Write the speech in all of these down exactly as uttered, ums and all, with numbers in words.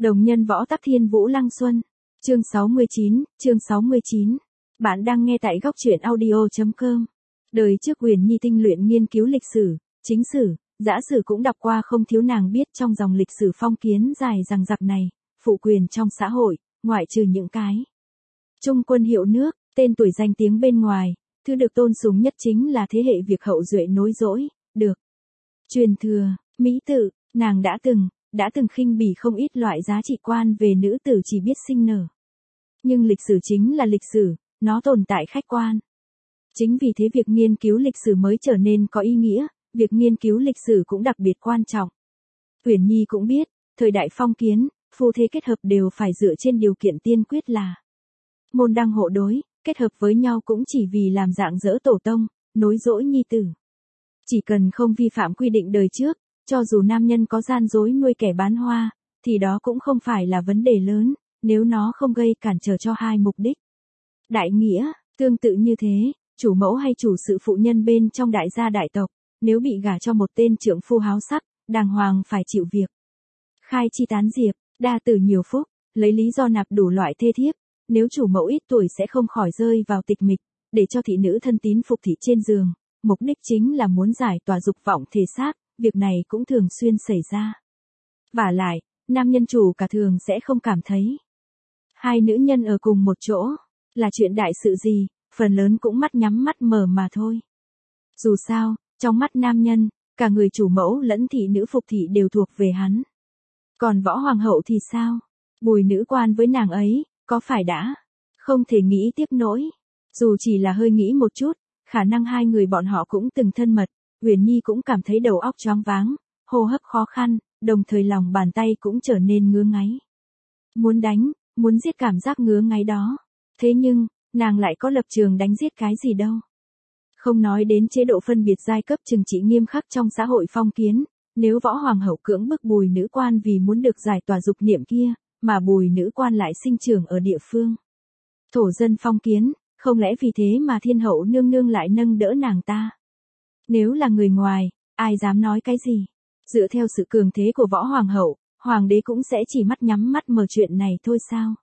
Đồng nhân võ tắc thiên vũ lăng xuân. Chương sáu mươi chín, chương sáu mươi chín. Bạn đang nghe tại góc truyện audio.com. Đời trước Huyền Nhi tinh luyện nghiên cứu lịch sử, chính sử, dã sử cũng đọc qua không thiếu, nàng biết trong dòng lịch sử phong kiến dài dằng dặc này, phụ quyền trong xã hội, ngoại trừ những cái trung quân hiệu nước, tên tuổi danh tiếng bên ngoài, thứ được tôn sùng nhất chính là thế hệ việc hậu duệ nối dõi, được truyền thừa, mỹ tự, nàng đã từng, đã từng khinh bỉ không ít loại giá trị quan về nữ tử chỉ biết sinh nở. Nhưng lịch sử chính là lịch sử, nó tồn tại khách quan. Chính vì thế việc nghiên cứu lịch sử mới trở nên có ý nghĩa, việc nghiên cứu lịch sử cũng đặc biệt quan trọng. Huyền Nhi cũng biết, thời đại phong kiến, phu thê kết hợp đều phải dựa trên điều kiện tiên quyết là môn đăng hộ đối, kết hợp với nhau cũng chỉ vì làm rạng rỡ tổ tông, nối dõi nhi tử. Chỉ cần không vi phạm quy định đời trước, cho dù nam nhân có gian dối nuôi kẻ bán hoa, thì đó cũng không phải là vấn đề lớn, nếu nó không gây cản trở cho hai mục đích. Đại nghĩa, tương tự như thế, chủ mẫu hay chủ sự phụ nhân bên trong đại gia đại tộc, nếu bị gả cho một tên trượng phu háo sắc, đàng hoàng phải chịu việc khai chi tán diệp, đa tử nhiều phúc, lấy lý do nạp đủ loại thê thiếp, nếu chủ mẫu ít tuổi sẽ không khỏi rơi vào tịch mịch, để cho thị nữ thân tín phục thị trên giường, mục đích chính là muốn giải tỏa dục vọng thể xác, việc này cũng thường xuyên xảy ra. Vả lại, nam nhân chủ cả thường sẽ không cảm thấy hai nữ nhân ở cùng một chỗ là chuyện đại sự gì, phần lớn cũng mắt nhắm mắt mở mà thôi. Dù sao, trong mắt nam nhân, cả người chủ mẫu lẫn thị nữ phục thị đều thuộc về hắn. Còn võ hoàng hậu thì sao? Bùi nữ quan với nàng ấy, có phải đã không thể nghĩ tiếp nỗi? Dù chỉ là hơi nghĩ một chút, khả năng hai người bọn họ cũng từng thân mật, Huyền Nhi cũng cảm thấy đầu óc choáng váng, hô hấp khó khăn, đồng thời lòng bàn tay cũng trở nên ngứa ngáy. Muốn đánh, muốn giết cảm giác ngứa ngáy đó. Thế nhưng, nàng lại có lập trường đánh giết cái gì đâu. Không nói đến chế độ phân biệt giai cấp trừng trị nghiêm khắc trong xã hội phong kiến, nếu võ hoàng hậu cưỡng bức bùi nữ quan vì muốn được giải tỏa dục niệm kia, mà bùi nữ quan lại sinh trưởng ở địa phương thổ dân phong kiến, không lẽ vì thế mà thiên hậu nương nương lại nâng đỡ nàng ta? Nếu là người ngoài, ai dám nói cái gì? Dựa theo sự cường thế của võ hoàng hậu, hoàng đế cũng sẽ chỉ mắt nhắm mắt mở chuyện này thôi sao?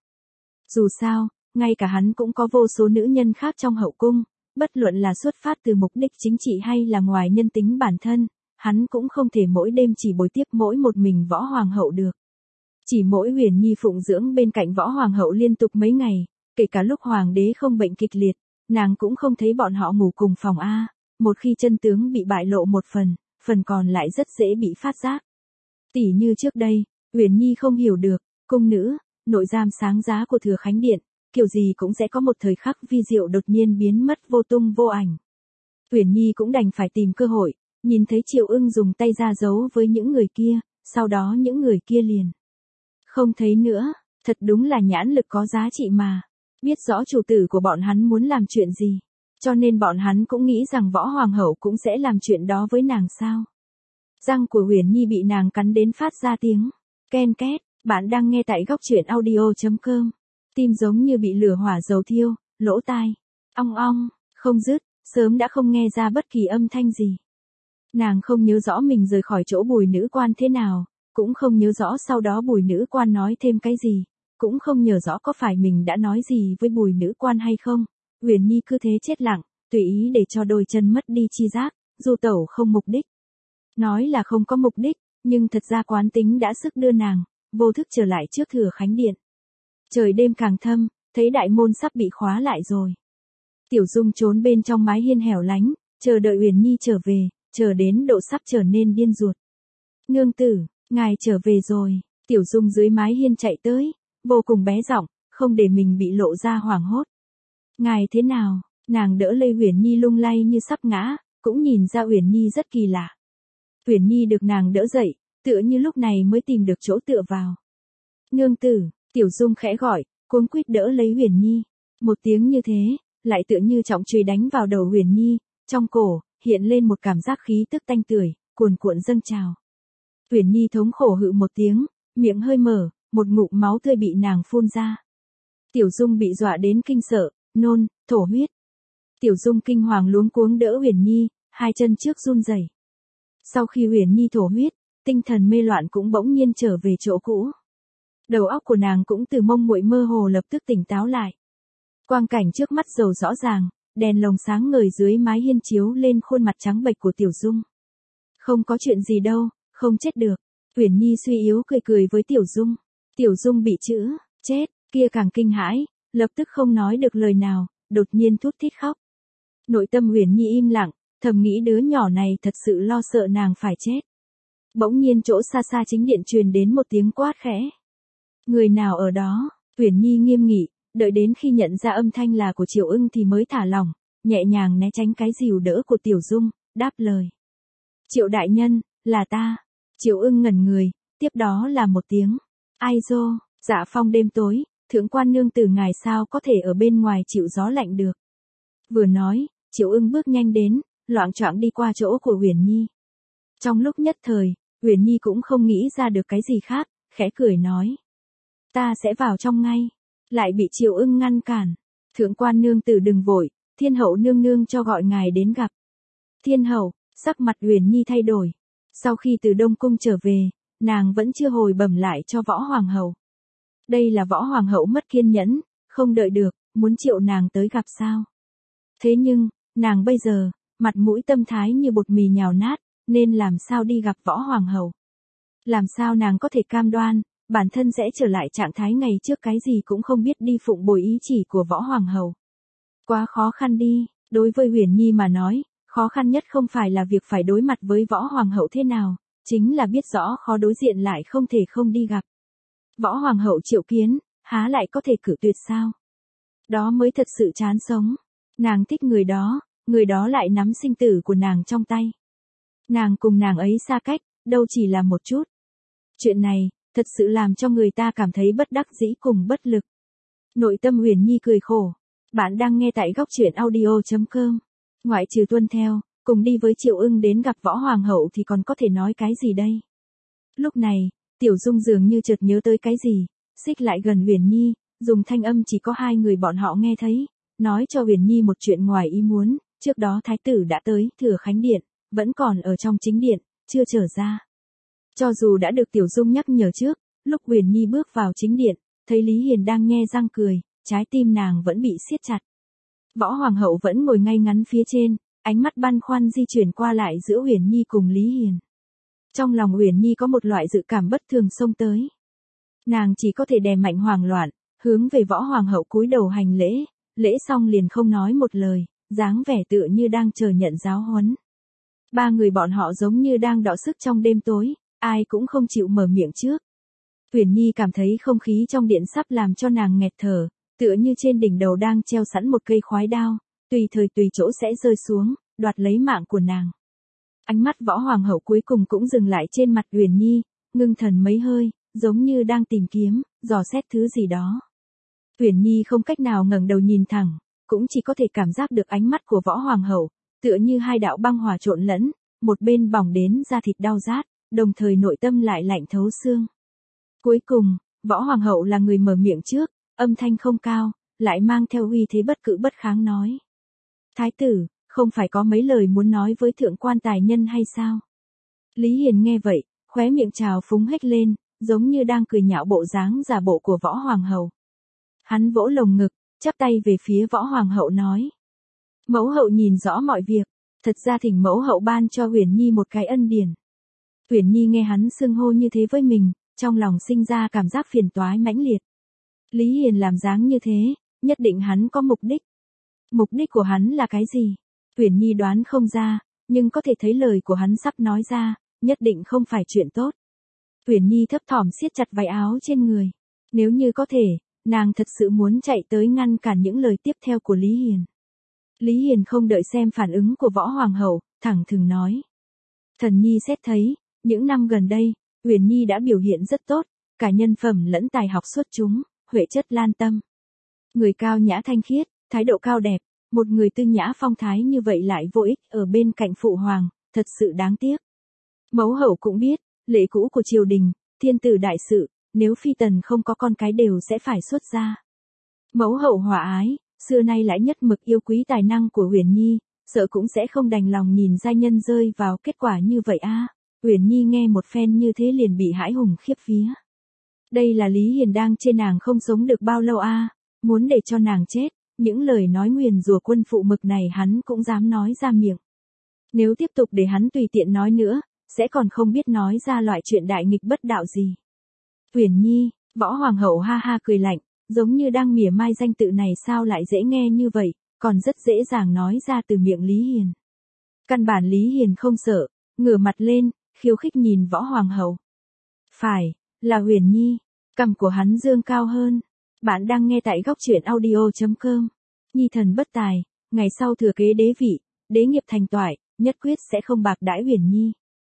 Dù sao, ngay cả hắn cũng có vô số nữ nhân khác trong hậu cung, bất luận là xuất phát từ mục đích chính trị hay là ngoài nhân tính bản thân, hắn cũng không thể mỗi đêm chỉ bồi tiếp mỗi một mình võ hoàng hậu được. Chỉ mỗi Huyền Nhi phụng dưỡng bên cạnh võ hoàng hậu liên tục mấy ngày, kể cả lúc hoàng đế không bệnh kịch liệt, nàng cũng không thấy bọn họ ngủ cùng phòng A, một khi chân tướng bị bại lộ một phần, phần còn lại rất dễ bị phát giác. Tỉ như trước đây, Huyền Nhi không hiểu được, cung nữ, nội giam sáng giá của Thừa Khánh Điện, kiểu gì cũng sẽ có một thời khắc vi diệu đột nhiên biến mất vô tung vô ảnh. Huyền Nhi cũng đành phải tìm cơ hội, nhìn thấy Triệu Ưng dùng tay ra giấu với những người kia, sau đó những người kia liền không thấy nữa, thật đúng là nhãn lực có giá trị mà, biết rõ chủ tử của bọn hắn muốn làm chuyện gì, cho nên bọn hắn cũng nghĩ rằng võ hoàng hậu cũng sẽ làm chuyện đó với nàng sao. Răng của Huyền Nhi bị nàng cắn đến phát ra tiếng ken két. Bạn đang nghe tại góc truyện audio.com. Tim giống như bị lửa hỏa dầu thiêu, lỗ tai ong ong, không dứt, sớm đã không nghe ra bất kỳ âm thanh gì. Nàng không nhớ rõ mình rời khỏi chỗ bùi nữ quan thế nào, cũng không nhớ rõ sau đó bùi nữ quan nói thêm cái gì, cũng không nhớ rõ có phải mình đã nói gì với bùi nữ quan hay không. Huyền Nhi cứ thế chết lặng, tùy ý để cho đôi chân mất đi chi giác, du tẩu không mục đích. Nói là không có mục đích, nhưng thật ra quán tính đã sức đưa nàng vô thức trở lại trước Thừa Khánh Điện. Trời đêm càng thâm, thấy đại môn sắp bị khóa lại rồi. Tiểu Dung trốn bên trong mái hiên hẻo lánh, chờ đợi Huyền Nhi trở về, chờ đến độ sắp trở nên điên ruột. Nương tử, ngài trở về rồi. Tiểu Dung dưới mái hiên chạy tới, vô cùng bé giọng, không để mình bị lộ ra hoảng hốt. Ngài thế nào? Nàng đỡ lấy Huyền Nhi lung lay như sắp ngã, cũng nhìn ra Huyền Nhi rất kỳ lạ. Huyền Nhi được nàng đỡ dậy, tựa như lúc này mới tìm được chỗ tựa vào. Nương tử, Tiểu Dung khẽ gọi, cuống quýt đỡ lấy Huyền Nhi. Một tiếng như thế, lại tựa như trọng chùy đánh vào đầu Huyền Nhi, trong cổ, hiện lên một cảm giác khí tức tanh tưởi, cuồn cuộn dâng trào. Huyền Nhi thống khổ hự một tiếng, miệng hơi mở, một ngụm máu tươi bị nàng phun ra. Tiểu Dung bị dọa đến kinh sợ, nôn, thổ huyết. Tiểu Dung kinh hoàng luống cuống đỡ Huyền Nhi, hai chân trước run rẩy. Sau khi Huyền Nhi thổ huyết, tinh thần mê loạn cũng bỗng nhiên trở về chỗ cũ. Đầu óc của nàng cũng từ mông muội mơ hồ lập tức tỉnh táo lại. Quang cảnh trước mắt dầu rõ ràng, đèn lồng sáng ngời dưới mái hiên chiếu lên khuôn mặt trắng bệch của Tiểu Dung. Không có chuyện gì đâu, không chết được. Uyển Nhi suy yếu cười cười với Tiểu Dung. Tiểu Dung bị chữ chết kia càng kinh hãi, lập tức không nói được lời nào, đột nhiên thút thít khóc. Nội tâm Uyển Nhi im lặng, thầm nghĩ đứa nhỏ này thật sự lo sợ nàng phải chết. Bỗng nhiên chỗ xa xa chính điện truyền đến một tiếng quát khẽ. Người nào ở đó? Uyển Nhi nghiêm nghị, đợi đến khi nhận ra âm thanh là của Triệu Ưng thì mới thả lỏng, nhẹ nhàng né tránh cái dìu đỡ của Tiểu Dung, đáp lời. Triệu đại nhân, là ta. Triệu Ưng ngẩn người, tiếp đó là một tiếng. Ai dô, Dạ Phong đêm tối, thượng quan nương tử ngài sao có thể ở bên ngoài chịu gió lạnh được. Vừa nói, Triệu Ưng bước nhanh đến, loạng choạng đi qua chỗ của Uyển Nhi. Trong lúc nhất thời, Uyển Nhi cũng không nghĩ ra được cái gì khác, khẽ cười nói. Ta sẽ vào trong ngay. Lại bị Triệu Ưng ngăn cản. Thượng quan nương tử đừng vội, thiên hậu nương nương cho gọi ngài đến gặp. Thiên hậu, sắc mặt Uyển Nhi thay đổi. Sau khi từ Đông Cung trở về, nàng vẫn chưa hồi bẩm lại cho võ hoàng hậu. Đây là võ hoàng hậu mất kiên nhẫn, không đợi được, muốn triệu nàng tới gặp sao. Thế nhưng, nàng bây giờ, mặt mũi tâm thái như bột mì nhào nát, nên làm sao đi gặp võ hoàng hậu. Làm sao nàng có thể cam đoan, bản thân sẽ trở lại trạng thái ngày trước cái gì cũng không biết đi phụng bồi ý chỉ của võ hoàng hậu. Quá khó khăn đi, đối với Uyển Nhi mà nói, khó khăn nhất không phải là việc phải đối mặt với võ hoàng hậu thế nào, chính là biết rõ khó đối diện lại không thể không đi gặp. Võ hoàng hậu triệu kiến, há lại có thể cự tuyệt sao? Đó mới thật sự chán sống. Nàng thích người đó, người đó lại nắm sinh tử của nàng trong tay. Nàng cùng nàng ấy xa cách, đâu chỉ là một chút. Chuyện này, thật sự làm cho người ta cảm thấy bất đắc dĩ cùng bất lực. Nội tâm Uyển Nhi cười khổ. Bạn đang nghe tại góc truyện audio chấm com. Ngoại trừ tuân theo, cùng đi với Triệu Ưng đến gặp võ hoàng hậu thì còn có thể nói cái gì đây? Lúc này, Tiểu Dung dường như chợt nhớ tới cái gì, xích lại gần Uyển Nhi, dùng thanh âm chỉ có hai người bọn họ nghe thấy, nói cho Uyển Nhi một chuyện ngoài ý muốn, trước đó thái tử đã tới Thừa Khánh điện, vẫn còn ở trong chính điện, chưa trở ra. Cho dù đã được Tiểu Dung nhắc nhở trước, lúc Uyển Nhi bước vào chính điện, thấy Lý Hiền đang nhe răng cười, trái tim nàng vẫn bị siết chặt. Võ hoàng hậu vẫn ngồi ngay ngắn phía trên, ánh mắt băn khoăn di chuyển qua lại giữa Uyển Nhi cùng Lý Hiền. Trong lòng Uyển Nhi có một loại dự cảm bất thường xông tới. Nàng chỉ có thể đè mạnh hoảng loạn, hướng về võ hoàng hậu cúi đầu hành lễ, lễ xong liền không nói một lời, dáng vẻ tựa như đang chờ nhận giáo huấn. Ba người bọn họ giống như đang đọ sức trong đêm tối, ai cũng không chịu mở miệng trước. Uyển Nhi cảm thấy không khí trong điện sắp làm cho nàng nghẹt thở, tựa như trên đỉnh đầu đang treo sẵn một cây khoái đao, tùy thời tùy chỗ sẽ rơi xuống, đoạt lấy mạng của nàng. Ánh mắt võ hoàng hậu cuối cùng cũng dừng lại trên mặt Uyển Nhi, ngưng thần mấy hơi, giống như đang tìm kiếm, dò xét thứ gì đó. Uyển Nhi không cách nào ngẩng đầu nhìn thẳng, cũng chỉ có thể cảm giác được ánh mắt của võ hoàng hậu, tựa như hai đạo băng hỏa trộn lẫn, một bên bỏng đến da thịt đau rát, đồng thời nội tâm lại lạnh thấu xương. Cuối cùng, võ hoàng hậu là người mở miệng trước, âm thanh không cao, lại mang theo uy thế bất cự bất kháng nói. Thái tử, không phải có mấy lời muốn nói với thượng quan tài nhân hay sao? Lý Hiền nghe vậy, khóe miệng trào phúng hếch lên, giống như đang cười nhạo bộ dáng giả bộ của võ hoàng hậu. Hắn vỗ lồng ngực, chắp tay về phía võ hoàng hậu nói. Mẫu hậu nhìn rõ mọi việc, thật ra thỉnh mẫu hậu ban cho Uyển Nhi một cái ân điển. Uyển Nhi nghe hắn xưng hô như thế với mình, trong lòng sinh ra cảm giác phiền toái mãnh liệt. Lý Hiền làm dáng như thế, nhất định hắn có mục đích. Mục đích của hắn là cái gì? Uyển Nhi đoán không ra, nhưng có thể thấy lời của hắn sắp nói ra, nhất định không phải chuyện tốt. Uyển Nhi thấp thỏm siết chặt váy áo trên người. Nếu như có thể, nàng thật sự muốn chạy tới ngăn cản những lời tiếp theo của Lý Hiền. Lý Hiền không đợi xem phản ứng của võ hoàng hậu, thẳng thừng nói. Thần Nhi xét thấy, những năm gần đây, Uyển Nhi đã biểu hiện rất tốt, cả nhân phẩm lẫn tài học xuất chúng, huệ chất lan tâm. Người cao nhã thanh khiết, thái độ cao đẹp, một người tư nhã phong thái như vậy lại vô ích ở bên cạnh phụ hoàng, thật sự đáng tiếc. Mẫu hậu cũng biết, lệ cũ của triều đình, thiên tử đại sự, nếu phi tần không có con cái đều sẽ phải xuất gia. Mẫu hậu hòa ái, xưa nay lại nhất mực yêu quý tài năng của Uyển Nhi, sợ cũng sẽ không đành lòng nhìn giai nhân rơi vào kết quả như vậy a. À, Uyển Nhi nghe một phen như thế liền bị hãi hùng khiếp vía. Đây là Lý Hiền đang chê nàng không sống được bao lâu a, à, muốn để cho nàng chết, những lời nói nguyền rủa quân phụ mực này hắn cũng dám nói ra miệng. Nếu tiếp tục để hắn tùy tiện nói nữa, sẽ còn không biết nói ra loại chuyện đại nghịch bất đạo gì. Uyển Nhi, Võ Hoàng hậu ha ha cười lạnh, giống như đang mỉa mai danh tự này sao lại dễ nghe như vậy, còn rất dễ dàng nói ra từ miệng Lý Hiền. Căn bản Lý Hiền không sợ, ngửa mặt lên, khiêu khích nhìn Võ Hoàng hậu. Phải, là Uyển Nhi, cằm của hắn dương cao hơn. Bạn đang nghe tại góc truyện audio chấm com. Nhi thần bất tài, ngày sau thừa kế đế vị, đế nghiệp thành toại, nhất quyết sẽ không bạc đãi Uyển Nhi.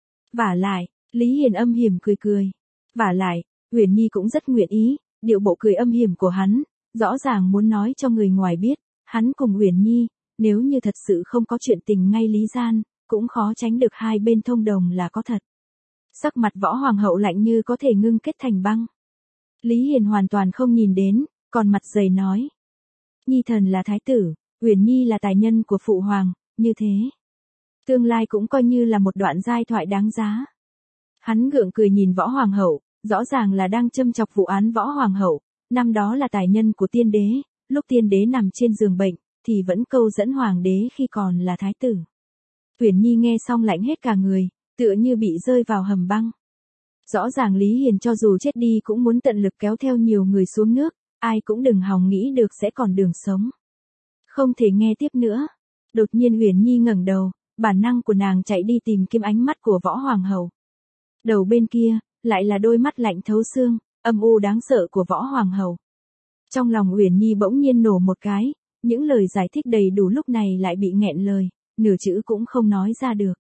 Vả lại, Lý Hiền âm hiểm cười cười. Vả lại, Uyển Nhi cũng rất nguyện ý, điệu bộ cười âm hiểm của hắn, rõ ràng muốn nói cho người ngoài biết, hắn cùng Uyển Nhi, nếu như thật sự không có chuyện tình ngay lý gian, cũng khó tránh được hai bên thông đồng là có thật. Sắc mặt Võ Hoàng hậu lạnh như có thể ngưng kết thành băng. Lý Hiền hoàn toàn không nhìn đến, còn mặt dày nói. Nhi thần là thái tử, Uyển Nhi là tài nhân của phụ hoàng, như thế. Tương lai cũng coi như là một đoạn giai thoại đáng giá. Hắn gượng cười nhìn Võ Hoàng hậu, rõ ràng là đang châm chọc vụ án Võ Hoàng hậu, năm đó là tài nhân của tiên đế, lúc tiên đế nằm trên giường bệnh, thì vẫn câu dẫn hoàng đế khi còn là thái tử. Uyển Nhi nghe xong lạnh hết cả người, tựa như bị rơi vào hầm băng. Rõ ràng Lý Hiền cho dù chết đi cũng muốn tận lực kéo theo nhiều người xuống nước, ai cũng đừng hòng nghĩ được sẽ còn đường sống. Không thể nghe tiếp nữa. Đột nhiên Uyển Nhi ngẩng đầu, bản năng của nàng chạy đi tìm kiếm ánh mắt của Võ Hoàng hậu. Đầu bên kia, lại là đôi mắt lạnh thấu xương, âm u đáng sợ của Võ Hoàng hậu. Trong lòng Uyển Nhi bỗng nhiên nổ một cái, những lời giải thích đầy đủ lúc này lại bị nghẹn lời, nửa chữ cũng không nói ra được.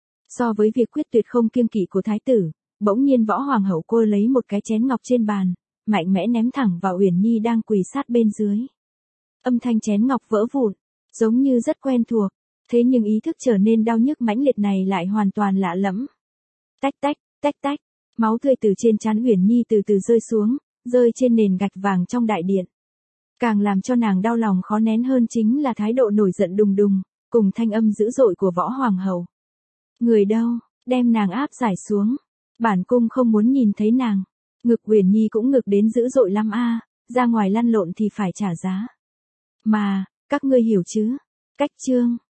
So với việc quyết tuyệt không kiêng kỵ của thái tử, bỗng nhiên Võ Hoàng hậu cô lấy một cái chén ngọc trên bàn, mạnh mẽ ném thẳng vào Uyển Nhi đang quỳ sát bên dưới. Âm thanh chén ngọc vỡ vụn, giống như rất quen thuộc, thế nhưng ý thức trở nên đau nhức mãnh liệt này lại hoàn toàn lạ lẫm. Tách tách, tách tách, máu tươi từ trên trán Uyển Nhi từ từ rơi xuống, rơi trên nền gạch vàng trong đại điện. Càng làm cho nàng đau lòng khó nén hơn chính là thái độ nổi giận đùng đùng, cùng thanh âm dữ dội của Võ Hoàng hậu. Người đâu, đem nàng áp giải xuống. Bản cung không muốn nhìn thấy nàng. Ngực Uyển Nhi cũng ngực đến dữ dội lắm a, ra ngoài lăn lộn thì phải trả giá. Mà, các ngươi hiểu chứ? Cách chương